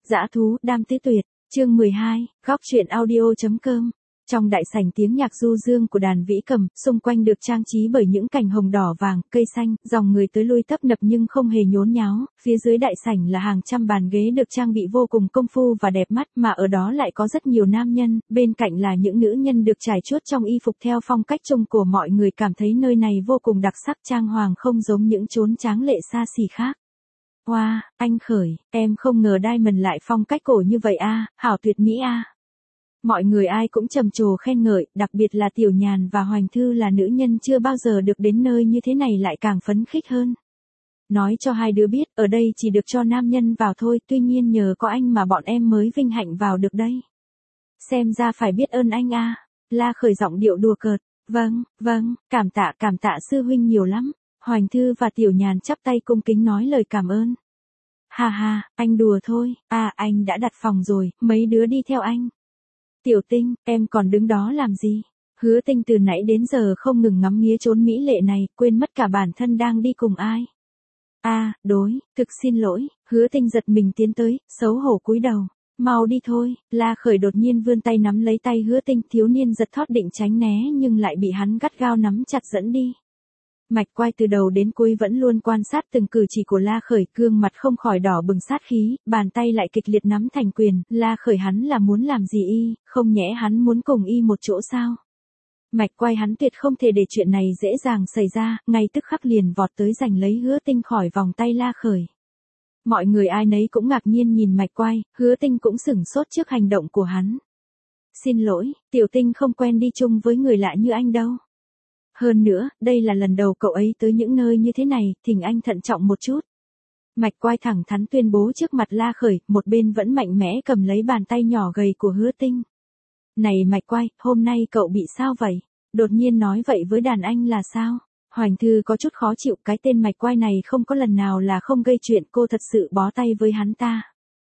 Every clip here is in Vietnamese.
Dã thú, đam tứ tuyệt, chương 12, góc truyện audio.com. Trong đại sảnh tiếng nhạc du dương của đàn vĩ cầm, xung quanh được trang trí bởi những cành hồng đỏ vàng, cây xanh, dòng người tới lui tấp nập nhưng không hề nhốn nháo, phía dưới đại sảnh là hàng trăm bàn ghế được trang bị vô cùng công phu và đẹp mắt, mà ở đó lại có rất nhiều nam nhân, bên cạnh là những nữ nhân được trải chuốt trong y phục theo phong cách chung của mọi người, cảm thấy nơi này vô cùng đặc sắc, trang hoàng không giống những chốn tráng lệ xa xỉ khác. Wow, anh Khởi, em không ngờ Diamond lại phong cách cổ như vậy a, hảo tuyệt mỹ a. Mọi người ai cũng trầm trồ khen ngợi, đặc biệt là Tiểu Nhàn và Hoành Thư là nữ nhân chưa bao giờ được đến nơi như thế này lại càng phấn khích hơn. Nói cho hai đứa biết, ở đây chỉ được cho nam nhân vào thôi, tuy nhiên nhờ có anh mà bọn em mới vinh hạnh vào được đây. Xem ra phải biết ơn anh a. La Khởi giọng điệu đùa cợt. Vâng, cảm tạ sư huynh nhiều lắm. Hoành Thư và Tiểu Nhàn chắp tay cung kính nói lời cảm ơn. Ha, anh đùa thôi, anh đã đặt phòng rồi, mấy đứa đi theo anh. Tiểu Tinh, em còn đứng đó làm gì? Hứa Tinh từ nãy đến giờ không ngừng ngắm nghía chốn mỹ lệ này, quên mất cả bản thân đang đi cùng ai. Thực xin lỗi, Hứa Tinh giật mình tiến tới, xấu hổ cúi đầu. Mau đi thôi, La Khởi đột nhiên vươn tay nắm lấy tay Hứa Tinh, thiếu niên giật thót định tránh né nhưng lại bị hắn gắt gao nắm chặt dẫn đi. Mạch Quai từ đầu đến cuối vẫn luôn quan sát từng cử chỉ của La Khởi, gương mặt không khỏi đỏ bừng sát khí, bàn tay lại kịch liệt nắm thành quyền, La Khởi hắn là muốn làm gì y, không nhẽ hắn muốn cùng y một chỗ sao? Mạch Quai hắn tuyệt không thể để chuyện này dễ dàng xảy ra, ngay tức khắc liền vọt tới giành lấy Hứa Tinh khỏi vòng tay La Khởi. Mọi người ai nấy cũng ngạc nhiên nhìn Mạch Quai, Hứa Tinh cũng sửng sốt trước hành động của hắn. Xin lỗi, Tiểu Tinh không quen đi chung với người lạ như anh đâu. Hơn nữa, đây là lần đầu cậu ấy tới những nơi như thế này, thỉnh anh thận trọng một chút. Mạch Quai thẳng thắn tuyên bố trước mặt La Khởi, một bên vẫn mạnh mẽ cầm lấy bàn tay nhỏ gầy của Hứa Tinh. Này Mạch Quai, hôm nay cậu bị sao vậy? Đột nhiên nói vậy với đàn anh là sao? Hoành Thư có chút khó chịu, cái tên Mạch Quai này không có lần nào là không gây chuyện, cô thật sự bó tay với hắn ta.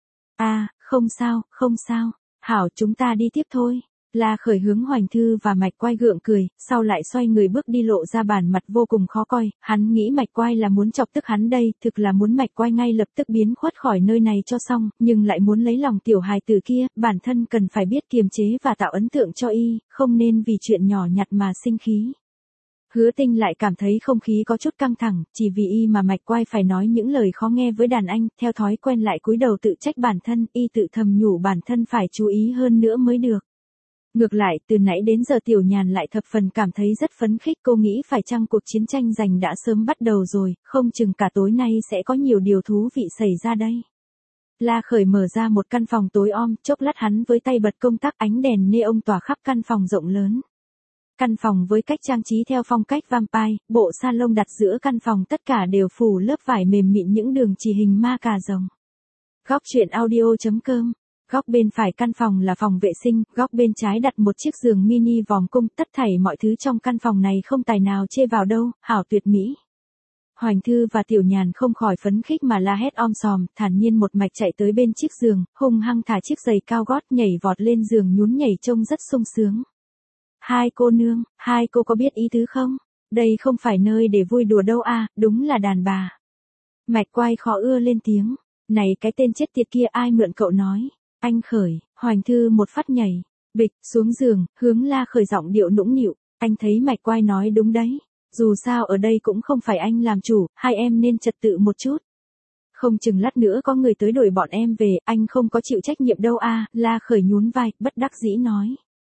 Không sao, hảo chúng ta đi tiếp thôi. La Khởi hướng Hoành Thư và Mạch Quai gượng cười, sau lại xoay người bước đi lộ ra bản mặt vô cùng khó coi, hắn nghĩ Mạch Quai là muốn chọc tức hắn đây, thực là muốn Mạch Quai ngay lập tức biến khuất khỏi nơi này cho xong, nhưng lại muốn lấy lòng tiểu hài tử kia, bản thân cần phải biết kiềm chế và tạo ấn tượng cho y, không nên vì chuyện nhỏ nhặt mà sinh khí. Hứa Tinh lại cảm thấy không khí có chút căng thẳng, chỉ vì y mà Mạch Quai phải nói những lời khó nghe với đàn anh, theo thói quen lại cúi đầu tự trách bản thân, y tự thầm nhủ bản thân phải chú ý hơn nữa mới được. Ngược lại, từ nãy đến giờ Tiểu Nhàn lại thập phần cảm thấy rất phấn khích, cô nghĩ phải chăng cuộc chiến tranh giành đã sớm bắt đầu rồi, không chừng cả tối nay sẽ có nhiều điều thú vị xảy ra đây. La Khởi mở ra một căn phòng tối om, chốc lát hắn với tay bật công tắc, ánh đèn neon tỏa khắp căn phòng rộng lớn. Căn phòng với cách trang trí theo phong cách vampire, bộ salon đặt giữa căn phòng tất cả đều phủ lớp vải mềm mịn những đường chỉ hình ma cà rồng. Góc truyện audio.com. Góc bên phải căn phòng là phòng vệ sinh, góc bên trái đặt một chiếc giường mini vòm cung, tất thảy mọi thứ trong căn phòng này không tài nào chê vào đâu, hảo tuyệt mỹ. Hoành Thư và Tiểu Nhàn không khỏi phấn khích mà la hét om sòm, thản nhiên một mạch chạy tới bên chiếc giường, hung hăng thả chiếc giày cao gót nhảy vọt lên giường nhún nhảy trông rất sung sướng. Hai cô nương, hai cô có biết ý tứ không? Đây không phải nơi để vui đùa đâu đúng là đàn bà. Mạch Quai khó ưa lên tiếng, này cái tên chết tiệt kia ai mượn cậu nói? Anh Khởi, Hoành Thư một phát nhảy, bịch, xuống giường, hướng La Khởi giọng điệu nũng nịu, anh thấy Mạch Quai nói đúng đấy, dù sao ở đây cũng không phải anh làm chủ, hai em nên trật tự một chút. Không chừng lát nữa có người tới đuổi bọn em về, anh không có chịu trách nhiệm đâu La Khởi nhún vai, bất đắc dĩ nói.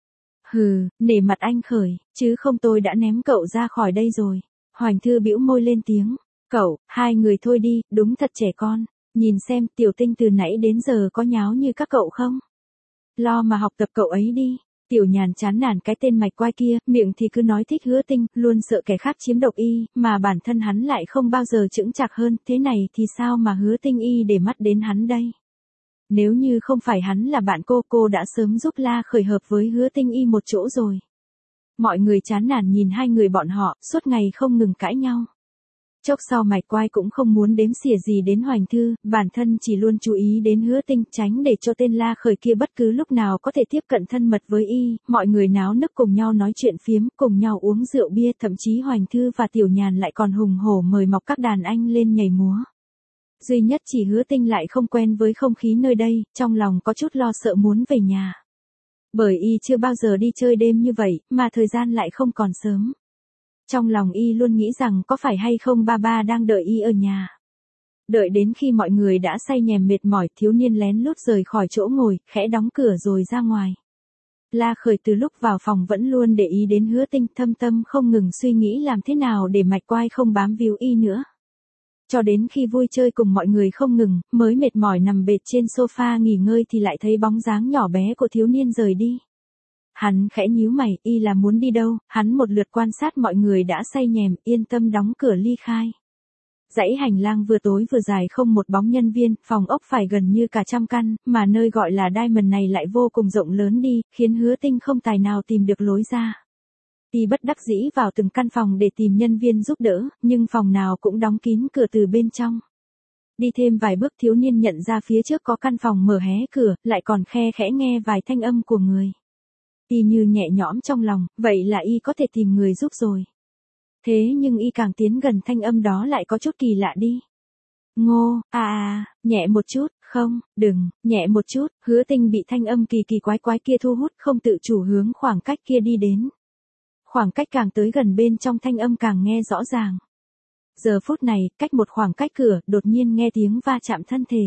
Hừ, nể mặt anh Khởi, chứ không tôi đã ném cậu ra khỏi đây rồi. Hoành Thư bĩu môi lên tiếng, cậu, hai người thôi đi, đúng thật trẻ con. Nhìn xem Tiểu Tinh từ nãy đến giờ có nháo như các cậu không? Lo mà học tập cậu ấy đi. Tiểu Nhàn chán nản cái tên Mạch Quai kia, miệng thì cứ nói thích Hứa Tinh, luôn sợ kẻ khác chiếm độc y, mà bản thân hắn lại không bao giờ chững chạc hơn, thế này thì sao mà Hứa Tinh y để mắt đến hắn đây? Nếu như không phải hắn là bạn cô đã sớm giúp La Khởi hợp với Hứa Tinh y một chỗ rồi. Mọi người chán nản nhìn hai người bọn họ, suốt ngày không ngừng cãi nhau. Chốc sau Mạch Quai cũng không muốn đếm xỉa gì đến Hoành Thư, bản thân chỉ luôn chú ý đến Hứa Tinh, tránh để cho tên La Khởi kia bất cứ lúc nào có thể tiếp cận thân mật với y, mọi người náo nức cùng nhau nói chuyện phiếm, cùng nhau uống rượu bia, thậm chí Hoành Thư và Tiểu Nhàn lại còn hùng hổ mời mọc các đàn anh lên nhảy múa. Duy nhất chỉ Hứa Tinh lại không quen với không khí nơi đây, trong lòng có chút lo sợ muốn về nhà. Bởi y chưa bao giờ đi chơi đêm như vậy, mà thời gian lại không còn sớm. Trong lòng y luôn nghĩ rằng có phải hay không ba ba đang đợi y ở nhà. Đợi đến khi mọi người đã say nhèm mệt mỏi, thiếu niên lén lút rời khỏi chỗ ngồi, khẽ đóng cửa rồi ra ngoài. La Khởi từ lúc vào phòng vẫn luôn để ý đến Hứa Tinh, thâm tâm không ngừng suy nghĩ làm thế nào để Mạch Quai không bám víu y nữa. Cho đến khi vui chơi cùng mọi người không ngừng, mới mệt mỏi nằm bệt trên sofa nghỉ ngơi thì lại thấy bóng dáng nhỏ bé của thiếu niên rời đi. Hắn khẽ nhíu mày, y là muốn đi đâu? Hắn một lượt quan sát mọi người đã say nhèm, yên tâm đóng cửa ly khai. Dãy hành lang vừa tối vừa dài không một bóng nhân viên, phòng ốc phải gần như cả 100 căn, mà nơi gọi là Diamond này lại vô cùng rộng lớn đi, khiến Hứa Tinh không tài nào tìm được lối ra. Y bất đắc dĩ vào từng căn phòng để tìm nhân viên giúp đỡ, nhưng phòng nào cũng đóng kín cửa từ bên trong. Đi thêm vài bước thiếu niên nhận ra phía trước có căn phòng mở hé cửa, lại còn khe khẽ nghe vài thanh âm của người. Y như nhẹ nhõm trong lòng, vậy là y có thể tìm người giúp rồi. Thế nhưng y càng tiến gần thanh âm đó lại có chút kỳ lạ đi. Ngô, nhẹ một chút, không, đừng, nhẹ một chút, Hứa Tinh bị thanh âm kỳ kỳ quái quái kia thu hút, không tự chủ hướng khoảng cách kia đi đến. Khoảng cách càng tới gần bên trong thanh âm càng nghe rõ ràng. Giờ phút này, cách một khoảng cách cửa, đột nhiên nghe tiếng va chạm thân thể.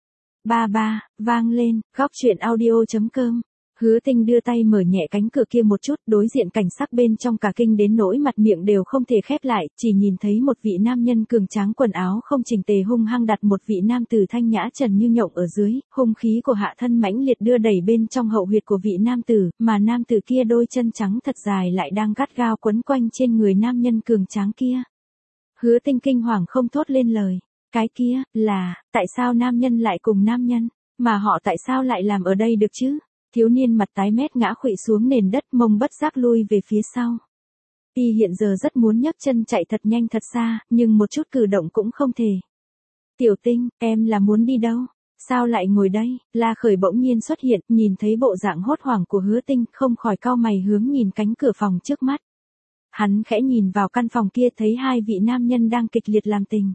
Ba ba, vang lên, góc truyện audio.com. Hứa Tinh đưa tay mở nhẹ cánh cửa kia một chút, đối diện cảnh sắc bên trong cả kinh đến nỗi mặt miệng đều không thể khép lại, chỉ nhìn thấy một vị nam nhân cường tráng quần áo không chỉnh tề hung hăng đặt một vị nam tử thanh nhã trần như nhộng ở dưới, hung khí của hạ thân mãnh liệt đưa đẩy bên trong hậu huyệt của vị nam tử, mà nam tử kia đôi chân trắng thật dài lại đang gắt gao quấn quanh trên người nam nhân cường tráng kia. Hứa Tinh kinh hoàng không thốt lên lời, cái kia, là, tại sao nam nhân lại cùng nam nhân, mà họ tại sao lại làm ở đây được chứ? Thiếu niên mặt tái mét ngã khuỵu xuống nền đất, mông bất giác lui về phía sau. Y hiện giờ rất muốn nhấc chân chạy thật nhanh thật xa, nhưng một chút cử động cũng không thể. Tiểu Tinh, em là muốn đi đâu? Sao lại ngồi đây? La Khởi bỗng nhiên xuất hiện, nhìn thấy bộ dạng hốt hoảng của Hứa Tinh, không khỏi cau mày hướng nhìn cánh cửa phòng trước mắt. Hắn khẽ nhìn vào căn phòng kia thấy hai vị nam nhân đang kịch liệt làm tình.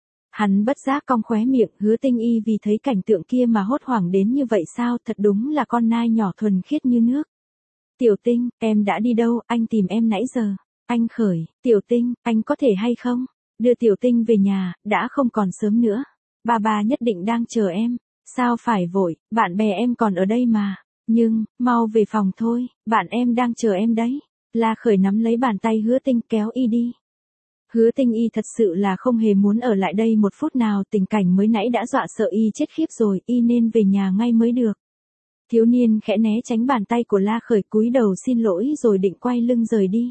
Hắn bất giác cong khóe miệng, Hứa Tinh y vì thấy cảnh tượng kia mà hốt hoảng đến như vậy sao, thật đúng là con nai nhỏ thuần khiết như nước. Tiểu Tinh, em đã đi đâu, anh tìm em nãy giờ. Anh Khởi, Tiểu Tinh, anh có thể hay không? Đưa Tiểu Tinh về nhà, đã không còn sớm nữa. Ba ba nhất định đang chờ em. Sao phải vội, bạn bè em còn ở đây mà. Nhưng, mau về phòng thôi, bạn em đang chờ em đấy. La Khởi nắm lấy bàn tay Hứa Tinh kéo y đi. Hứa Tinh y thật sự là không hề muốn ở lại đây một phút nào, tình cảnh mới nãy đã dọa sợ y chết khiếp rồi, y nên về nhà ngay mới được. Thiếu niên khẽ né tránh bàn tay của La Khởi, cúi đầu xin lỗi rồi định quay lưng rời đi.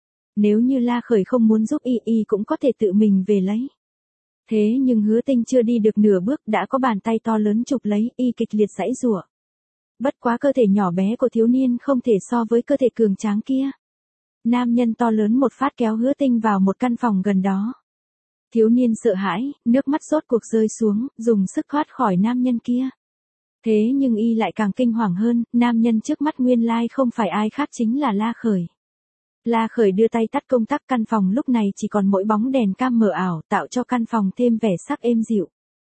Nếu như La Khởi không muốn giúp y cũng có thể tự mình về lấy. Thế nhưng Hứa Tinh chưa đi được nửa bước đã có bàn tay to lớn chụp lấy, y kịch liệt giãy giụa. Bất quá cơ thể nhỏ bé của thiếu niên không thể so với cơ thể cường tráng kia. Nam nhân to lớn một phát kéo Hứa Tinh vào một căn phòng gần đó. Thiếu niên sợ hãi, nước mắt rốt cuộc rơi xuống, dùng sức thoát khỏi nam nhân kia. Thế nhưng y lại càng kinh hoàng hơn, nam nhân trước mắt nguyên lai không phải ai khác chính là La Khởi. La Khởi đưa tay tắt công tắc, căn phòng lúc này chỉ còn mỗi bóng đèn cam mờ ảo, tạo cho căn phòng thêm vẻ sắc êm dịu.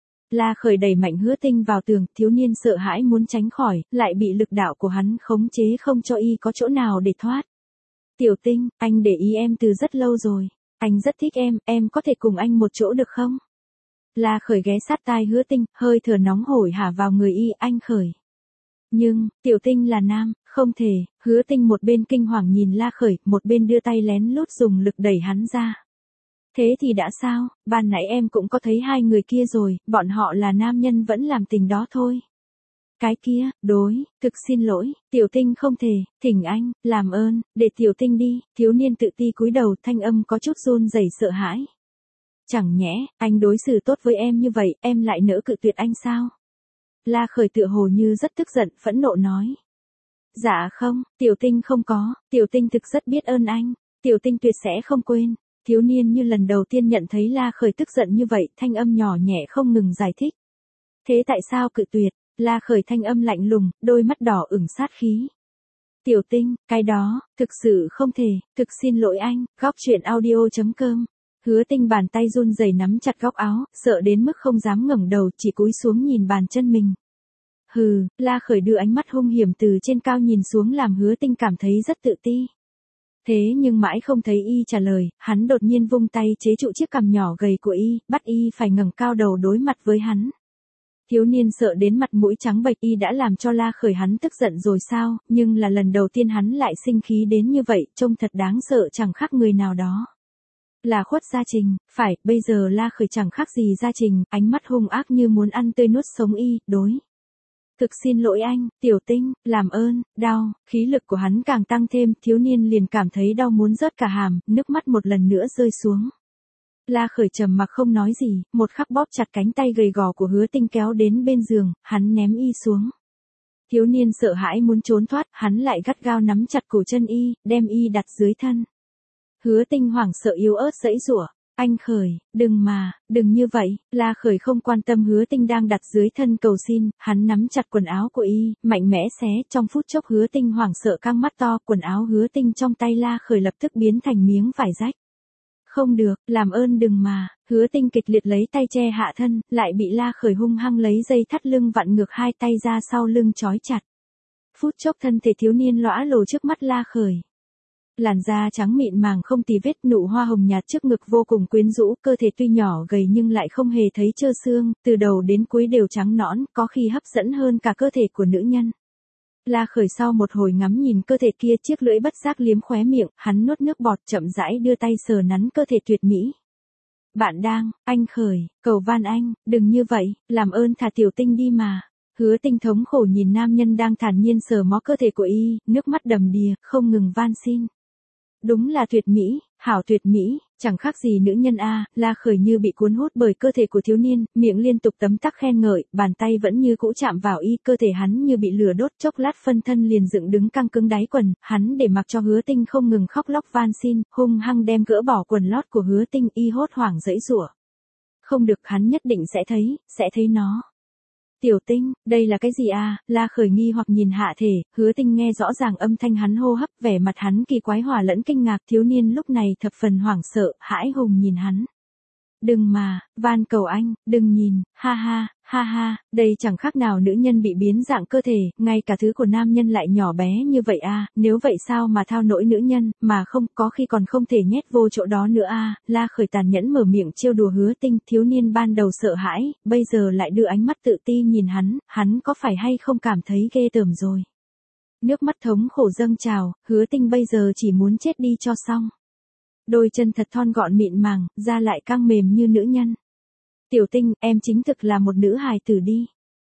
La Khởi đẩy mạnh Hứa Tinh vào tường, thiếu niên sợ hãi muốn tránh khỏi, lại bị lực đạo của hắn khống chế không cho y có chỗ nào để thoát. Tiểu Tinh, anh để ý em từ rất lâu rồi. Anh rất thích em có thể cùng anh một chỗ được không? La Khởi ghé sát tai Hứa Tinh, hơi thở nóng hổi hả vào người y, anh Khởi. Nhưng, Tiểu Tinh là nam, không thể, Hứa Tinh một bên kinh hoàng nhìn La Khởi, một bên đưa tay lén lút dùng lực đẩy hắn ra. Thế thì đã sao, ban nãy em cũng có thấy hai người kia rồi, bọn họ là nam nhân vẫn làm tình đó thôi. Cái kia, thực xin lỗi, Tiểu Tinh không thể, thỉnh anh, làm ơn, để Tiểu Tinh đi, thiếu niên tự ti cúi đầu, thanh âm có chút run rẩy sợ hãi. Chẳng nhẽ, anh đối xử tốt với em như vậy, em lại nỡ cự tuyệt anh sao? La Khởi tựa hồ như rất tức giận, phẫn nộ nói. Dạ không, Tiểu Tinh không có, Tiểu Tinh thực rất biết ơn anh, Tiểu Tinh tuyệt sẽ không quên. Thiếu niên như lần đầu tiên nhận thấy La Khởi tức giận như vậy, thanh âm nhỏ nhẹ không ngừng giải thích. Thế tại sao cự tuyệt? La Khởi thanh âm lạnh lùng, đôi mắt đỏ ửng sát khí. Tiểu Tinh, cái đó, thực sự không thể, thực xin lỗi anh, góc truyện audio.com. Hứa Tinh bàn tay run rẩy nắm chặt góc áo, sợ đến mức không dám ngẩng đầu, chỉ cúi xuống nhìn bàn chân mình. Hừ, La Khởi đưa ánh mắt hung hiểm từ trên cao nhìn xuống làm Hứa Tinh cảm thấy rất tự ti. Thế nhưng mãi không thấy y trả lời, hắn đột nhiên vung tay chế trụ chiếc cằm nhỏ gầy của y, bắt y phải ngẩng cao đầu đối mặt với hắn. Thiếu niên sợ đến mặt mũi trắng bệch, y đã làm cho La Khởi hắn tức giận rồi sao, nhưng là lần đầu tiên hắn lại sinh khí đến như vậy, trông thật đáng sợ chẳng khác người nào đó. Là Khuất Gia Trình, phải, bây giờ La Khởi chẳng khác gì Gia Trình, ánh mắt hung ác như muốn ăn tươi nuốt sống y, đối. Thực xin lỗi anh, Tiểu Tinh, làm ơn, đau, khí lực của hắn càng tăng thêm, thiếu niên liền cảm thấy đau muốn rớt cả hàm, nước mắt một lần nữa rơi xuống. La Khởi trầm mặc không nói gì, một khắc bóp chặt cánh tay gầy gò của Hứa Tinh kéo đến bên giường, hắn ném y xuống. Thiếu niên sợ hãi muốn trốn thoát, hắn lại gắt gao nắm chặt cổ chân y, đem y đặt dưới thân. Hứa Tinh hoảng sợ yếu ớt giãy giụa. Anh Khởi, đừng mà, đừng như vậy, La Khởi không quan tâm Hứa Tinh đang đặt dưới thân cầu xin, hắn nắm chặt quần áo của y, mạnh mẽ xé, trong phút chốc Hứa Tinh hoảng sợ căng mắt to, quần áo Hứa Tinh trong tay La Khởi lập tức biến thành miếng vải rách. Không được, làm ơn đừng mà, Hứa Tinh kịch liệt lấy tay che hạ thân, lại bị La Khởi hung hăng lấy dây thắt lưng vặn ngược hai tay ra sau lưng trói chặt. Phút chốc thân thể thiếu niên lõa lồ trước mắt La Khởi. Làn da trắng mịn màng không tì vết, nụ hoa hồng nhạt trước ngực vô cùng quyến rũ, cơ thể tuy nhỏ gầy nhưng lại không hề thấy trơ xương, từ đầu đến cuối đều trắng nõn, có khi hấp dẫn hơn cả cơ thể của nữ nhân. La Khởi sau một hồi ngắm nhìn cơ thể kia, chiếc lưỡi bất giác liếm khóe miệng, hắn nuốt nước bọt chậm rãi đưa tay sờ nắn cơ thể tuyệt mỹ. Bạn đang, anh Khởi, cầu van anh, đừng như vậy, làm ơn thả Tiểu Tinh đi mà. Hứa Tinh thống khổ nhìn nam nhân đang thản nhiên sờ mó cơ thể của y, nước mắt đầm đìa, không ngừng van xin. Đúng là tuyệt mỹ, hảo tuyệt mỹ, chẳng khác gì nữ nhân a. La Khởi như bị cuốn hút bởi cơ thể của thiếu niên, miệng liên tục tấm tắc khen ngợi, bàn tay vẫn như cũ chạm vào y, cơ thể hắn như bị lửa đốt, chốc lát phân thân liền dựng đứng căng cứng đáy quần, hắn để mặc cho Hứa Tinh không ngừng khóc lóc van xin, hung hăng đem gỡ bỏ quần lót của Hứa Tinh, y hốt hoảng giãy giụa. Không được, hắn nhất định sẽ thấy nó. Tiểu Tinh, đây là cái gì a? La Khởi nghi hoặc nhìn hạ thể, Hứa Tinh nghe rõ ràng âm thanh hắn hô hấp, vẻ mặt hắn kỳ quái hòa lẫn kinh ngạc, thiếu niên lúc này thập phần hoảng sợ, hãi hùng nhìn hắn. Đừng mà, van cầu anh, đừng nhìn, ha ha, đây chẳng khác nào nữ nhân bị biến dạng cơ thể, ngay cả thứ của nam nhân lại nhỏ bé như vậy a, nếu vậy sao mà thao nỗi nữ nhân, mà không, có khi còn không thể nhét vô chỗ đó nữa a. La Khởi tàn nhẫn mở miệng trêu đùa Hứa Tinh, thiếu niên ban đầu sợ hãi, bây giờ lại đưa ánh mắt tự ti nhìn hắn có phải hay không cảm thấy ghê tởm rồi. Nước mắt thống khổ dâng trào, Hứa Tinh bây giờ chỉ muốn chết đi cho xong. Đôi chân thật thon gọn mịn màng, da lại căng mềm như nữ nhân. Tiểu Tinh, em chính thực là một nữ hài tử đi.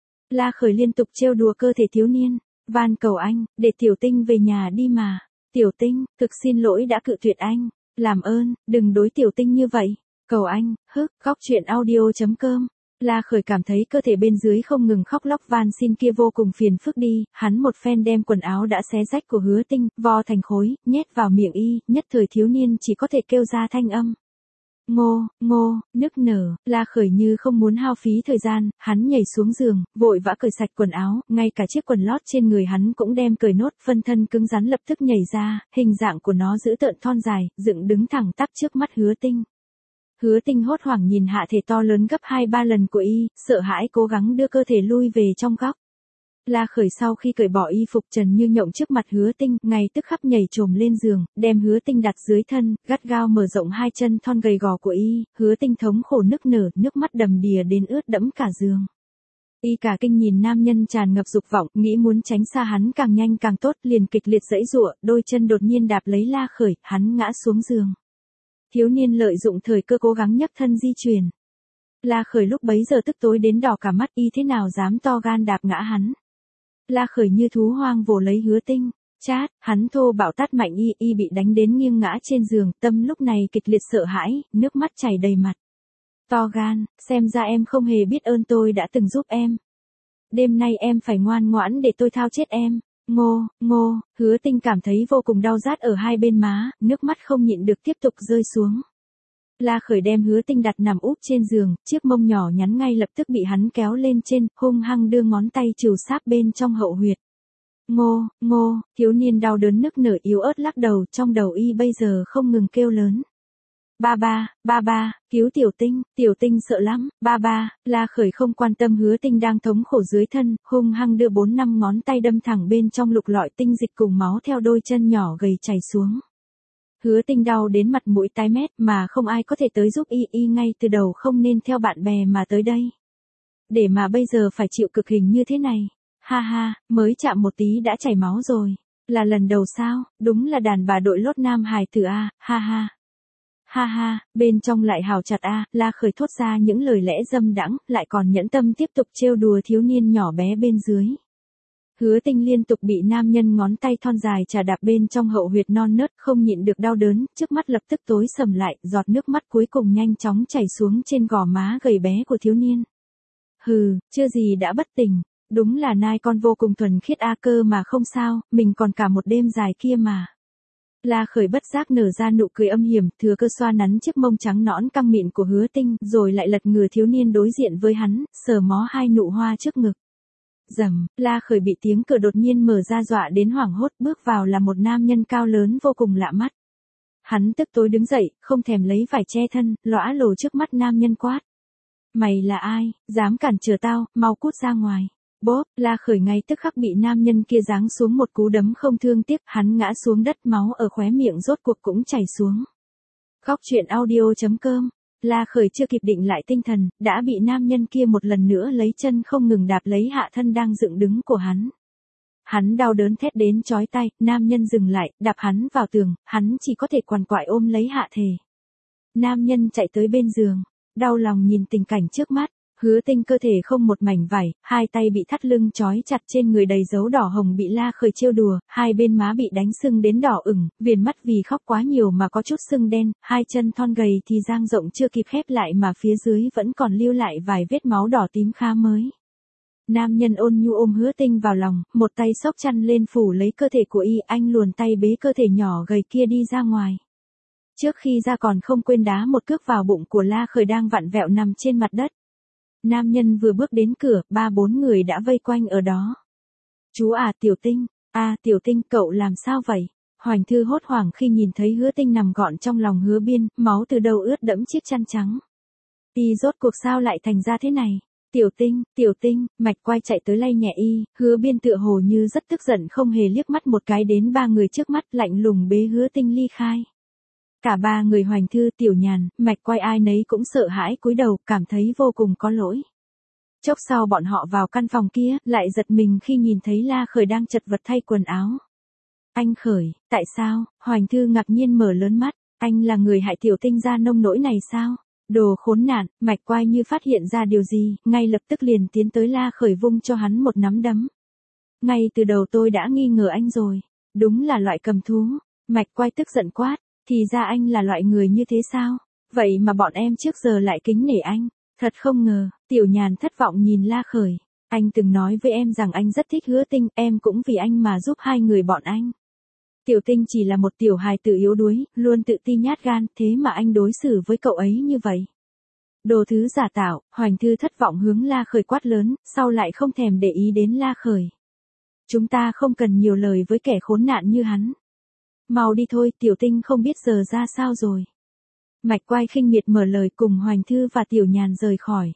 La Khởi liên tục trêu đùa cơ thể thiếu niên, van cầu anh, để Tiểu Tinh về nhà đi mà. Tiểu Tinh, thực xin lỗi đã cự tuyệt anh, làm ơn, đừng đối Tiểu Tinh như vậy, cầu anh, góc truyện audio.com. La Khởi cảm thấy cơ thể bên dưới không ngừng khóc lóc van xin kia vô cùng phiền phức đi, hắn một phen đem quần áo đã xé rách của Hứa Tinh, vo thành khối, nhét vào miệng y, nhất thời thiếu niên chỉ có thể kêu ra thanh âm. Ngô, nức nở, La Khởi như không muốn hao phí thời gian, hắn nhảy xuống giường, vội vã cởi sạch quần áo, ngay cả chiếc quần lót trên người hắn cũng đem cởi nốt, phân thân cứng rắn lập tức nhảy ra, hình dạng của nó dữ tợn thon dài, dựng đứng thẳng tắp trước mắt Hứa Tinh. Hứa Tinh hốt hoảng nhìn hạ thể to lớn gấp 2-3 lần của y, sợ hãi cố gắng đưa cơ thể lui về trong góc. La Khởi sau khi cởi bỏ y phục trần như nhộng trước mặt Hứa Tinh, ngay tức khắc nhảy trồm lên giường, đem Hứa Tinh đặt dưới thân, gắt gao mở rộng hai chân thon gầy gò của y, Hứa Tinh thống khổ nức nở, nước mắt đầm đìa đến ướt đẫm cả giường. Y cả kinh nhìn nam nhân tràn ngập dục vọng, nghĩ muốn tránh xa hắn càng nhanh càng tốt, liền kịch liệt giãy giụa, đôi chân đột nhiên đạp lấy La Khởi, hắn ngã xuống giường. Thiếu niên lợi dụng thời cơ cố gắng nhấc thân di chuyển. La Khởi lúc bấy giờ tức tối đến đỏ cả mắt, y thế nào dám to gan đạp ngã hắn. La Khởi như thú hoang vồ lấy Hứa Tinh, chát, hắn thô bạo tát mạnh y bị đánh đến nghiêng ngã trên giường, tâm lúc này kịch liệt sợ hãi, nước mắt chảy đầy mặt. To gan, xem ra em không hề biết ơn tôi đã từng giúp em. Đêm nay em phải ngoan ngoãn để tôi thao chết em. Ngô, Hứa Tinh cảm thấy vô cùng đau rát ở hai bên má, nước mắt không nhịn được tiếp tục rơi xuống. La Khởi đem Hứa Tinh đặt nằm úp trên giường, chiếc mông nhỏ nhắn ngay lập tức bị hắn kéo lên trên, hung hăng đưa ngón tay trừ sáp bên trong hậu huyệt. Ngô, thiếu niên đau đớn nức nở yếu ớt lắc đầu, trong đầu y bây giờ không ngừng kêu lớn. ba ba, cứu tiểu tinh sợ lắm, ba, La Khởi không quan tâm Hứa Tinh đang thống khổ dưới thân, hung hăng đưa 4-5 ngón tay đâm thẳng bên trong lục lọi tinh dịch cùng máu theo đôi chân nhỏ gầy chảy xuống. Hứa Tinh đau đến mặt mũi tái mét mà không ai có thể tới giúp y ngay từ đầu không nên theo bạn bè mà tới đây. Để mà bây giờ phải chịu cực hình như thế này. Ha ha, mới chạm một tí đã chảy máu rồi. Là lần đầu sao, đúng là đàn bà đội lốt nam hài tử a, ha ha. Ha ha, bên trong lại hào chặt a, La Khởi thốt ra những lời lẽ dâm đãng, lại còn nhẫn tâm tiếp tục trêu đùa thiếu niên nhỏ bé bên dưới. Hứa Tinh liên tục bị nam nhân ngón tay thon dài chà đạp bên trong hậu huyệt non nớt, không nhịn được đau đớn, trước mắt lập tức tối sầm lại, giọt nước mắt cuối cùng nhanh chóng chảy xuống trên gò má gầy bé của thiếu niên. Hừ, chưa gì đã bất tỉnh, đúng là nai con vô cùng thuần khiết a cơ mà không sao, mình còn cả một đêm dài kia mà. La Khởi bất giác nở ra nụ cười âm hiểm, thừa cơ xoa nắn chiếc mông trắng nõn căng mịn của Hứa Tinh, rồi lại lật ngửa thiếu niên đối diện với hắn, sờ mó hai nụ hoa trước ngực. Rầm, La Khởi bị tiếng cửa đột nhiên mở ra dọa đến hoảng hốt, bước vào là một nam nhân cao lớn vô cùng lạ mắt. Hắn tức tối đứng dậy, không thèm lấy vải che thân, lõa lồ trước mắt nam nhân quát. Mày là ai, dám cản trở tao, mau cút ra ngoài. Bốp, La Khởi ngay tức khắc bị nam nhân kia giáng xuống một cú đấm không thương tiếc, hắn ngã xuống đất, máu ở khóe miệng rốt cuộc cũng chảy xuống. Góc truyện audio.com. La Khởi chưa kịp định lại tinh thần, đã bị nam nhân kia một lần nữa lấy chân không ngừng đạp lấy hạ thân đang dựng đứng của hắn. Hắn đau đớn thét đến chói tai, nam nhân dừng lại, đạp hắn vào tường, hắn chỉ có thể quằn quại ôm lấy hạ thể. Nam nhân chạy tới bên giường, đau lòng nhìn tình cảnh trước mắt. Hứa Tinh cơ thể không một mảnh vải, hai tay bị thắt lưng trói chặt, trên người đầy dấu đỏ hồng bị La Khởi trêu đùa, hai bên má bị đánh sưng đến đỏ ửng, viền mắt vì khóc quá nhiều mà có chút sưng đen, hai chân thon gầy thì dang rộng chưa kịp khép lại mà phía dưới vẫn còn lưu lại vài vết máu đỏ tím khá mới. Nam nhân ôn nhu ôm Hứa Tinh vào lòng, một tay xốc chăn lên phủ lấy cơ thể của y, anh luồn tay bế cơ thể nhỏ gầy kia đi ra ngoài. Trước khi ra còn không quên đá một cước vào bụng của La Khởi đang vặn vẹo nằm trên mặt đất. Nam nhân vừa bước đến cửa, 3-4 người đã vây quanh ở đó. Chú à Tiểu Tinh, cậu làm sao vậy? Hoành Thư hốt hoảng khi nhìn thấy Hứa Tinh nằm gọn trong lòng Hứa Biên, máu từ đầu ướt đẫm chiếc chăn trắng. Y rốt cuộc sao lại thành ra thế này? Tiểu Tinh, Mạch Quai chạy tới lay nhẹ y, Hứa Biên tựa hồ như rất tức giận không hề liếc mắt một cái đến 3 người trước mắt, lạnh lùng bế Hứa Tinh ly khai. Cả 3 người Hoành Thư, Tiểu Nhàn, Mạch Quai ai nấy cũng sợ hãi cúi đầu, cảm thấy vô cùng có lỗi. Chốc sau bọn họ vào căn phòng kia, lại giật mình khi nhìn thấy La Khởi đang chật vật thay quần áo. Anh Khởi, tại sao? Hoành Thư ngạc nhiên mở lớn mắt, anh là người hại Tiểu Tinh ra nông nỗi này sao? Đồ khốn nạn, Mạch Quai như phát hiện ra điều gì, ngay lập tức liền tiến tới La Khởi vung cho hắn một nắm đấm. Ngay từ đầu tôi đã nghi ngờ anh rồi, đúng là loại cầm thú. Mạch Quai tức giận quát. Thì ra anh là loại người như thế sao? Vậy mà bọn em trước giờ lại kính nể anh. Thật không ngờ, Tiểu Nhàn thất vọng nhìn La Khởi. Anh từng nói với em rằng anh rất thích Hứa Tinh, em cũng vì anh mà giúp hai người bọn anh. Tiểu Tinh chỉ là một tiểu hài tử yếu đuối, luôn tự ti nhát gan, thế mà anh đối xử với cậu ấy như vậy. Đồ thứ giả tạo, Hoành Thư thất vọng hướng La Khởi quát lớn, sau lại không thèm để ý đến La Khởi. Chúng ta không cần nhiều lời với kẻ khốn nạn như hắn. Mau đi thôi, Tiểu Tinh không biết giờ ra sao rồi. Mạch Quai khinh miệt mở lời cùng Hoành Thư và Tiểu Nhàn rời khỏi.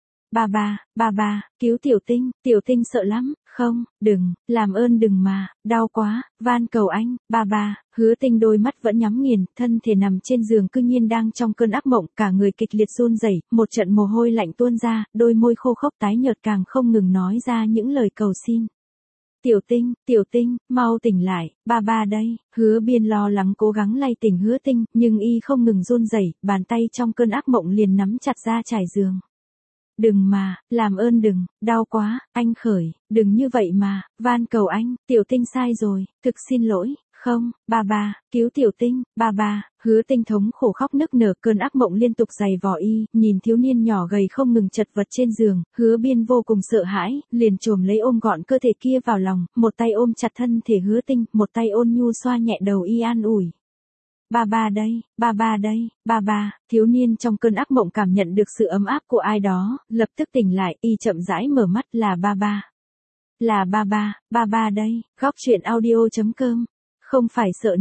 Ba, cứu Tiểu Tinh sợ lắm, không, đừng, làm ơn đừng mà, đau quá, van cầu anh, ba. Hứa Tinh đôi mắt vẫn nhắm nghiền, thân thể nằm trên giường cư nhiên đang trong cơn ác mộng, cả người kịch liệt run rẩy, một trận mồ hôi lạnh tuôn ra, đôi môi khô khốc tái nhợt càng không ngừng nói ra những lời cầu xin. Tiểu Tinh, mau tỉnh lại, ba đây. Hứa Biên lo lắng cố gắng lay tỉnh Hứa Tinh, nhưng y không ngừng run rẩy, bàn tay trong cơn ác mộng liền nắm chặt ra trải giường. Đừng mà, làm ơn đừng, đau quá, anh Khởi, đừng như vậy mà, van cầu anh, Tiểu Tinh sai rồi, thực xin lỗi, không, ba, cứu Tiểu Tinh, ba. Hứa Tinh thống khổ khóc nức nở, cơn ác mộng liên tục giày vò y, nhìn thiếu niên nhỏ gầy không ngừng chật vật trên giường, Hứa Biên vô cùng sợ hãi, liền chồm lấy ôm gọn cơ thể kia vào lòng, một tay ôm chặt thân thể Hứa Tinh, một tay ôn nhu xoa nhẹ đầu y an ủi. Ba đây, ba. Thiếu niên trong cơn ác mộng cảm nhận được sự ấm áp của ai đó, lập tức tỉnh lại, y chậm rãi mở mắt, là ba. Là ba đây. Góc truyện audio.com. Không phải sợ nữa,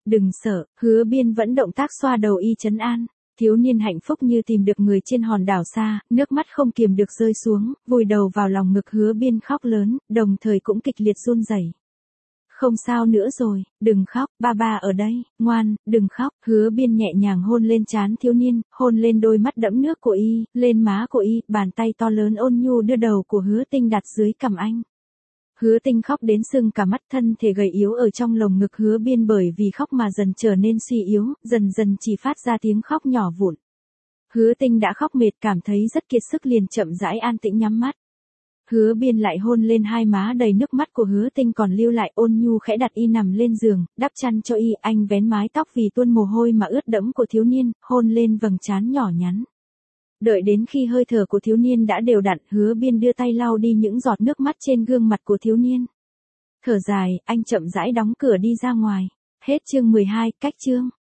Đừng sợ, Hứa Biên vẫn động tác xoa đầu y trấn an. Thiếu niên hạnh phúc như tìm được người trên hòn đảo xa, nước mắt không kiềm được rơi xuống, vùi đầu vào lòng ngực Hứa Biên khóc lớn, đồng thời cũng kịch liệt run rẩy. Không sao nữa rồi, đừng khóc, ba ba ở đây, ngoan, đừng khóc. Hứa Biên nhẹ nhàng hôn lên trán thiếu niên, hôn lên đôi mắt đẫm nước của y, lên má của y, bàn tay to lớn ôn nhu đưa đầu của Hứa Tinh đặt dưới cằm anh. Hứa Tinh khóc đến sưng cả mắt, thân thể gầy yếu ở trong lồng ngực Hứa Biên bởi vì khóc mà dần trở nên suy yếu, dần dần chỉ phát ra tiếng khóc nhỏ vụn. Hứa Tinh đã khóc mệt, cảm thấy rất kiệt sức liền chậm rãi an tĩnh nhắm mắt. Hứa Biên lại hôn lên hai má đầy nước mắt của Hứa Tinh còn lưu lại, ôn nhu khẽ đặt y nằm lên giường, đắp chăn cho y, anh vén mái tóc vì tuôn mồ hôi mà ướt đẫm của thiếu niên, hôn lên vầng trán nhỏ nhắn. Đợi đến khi hơi thở của thiếu niên đã đều đặn, Hứa Biên đưa tay lau đi những giọt nước mắt trên gương mặt của thiếu niên. Thở dài, anh chậm rãi đóng cửa đi ra ngoài. Hết chương 12, cách chương.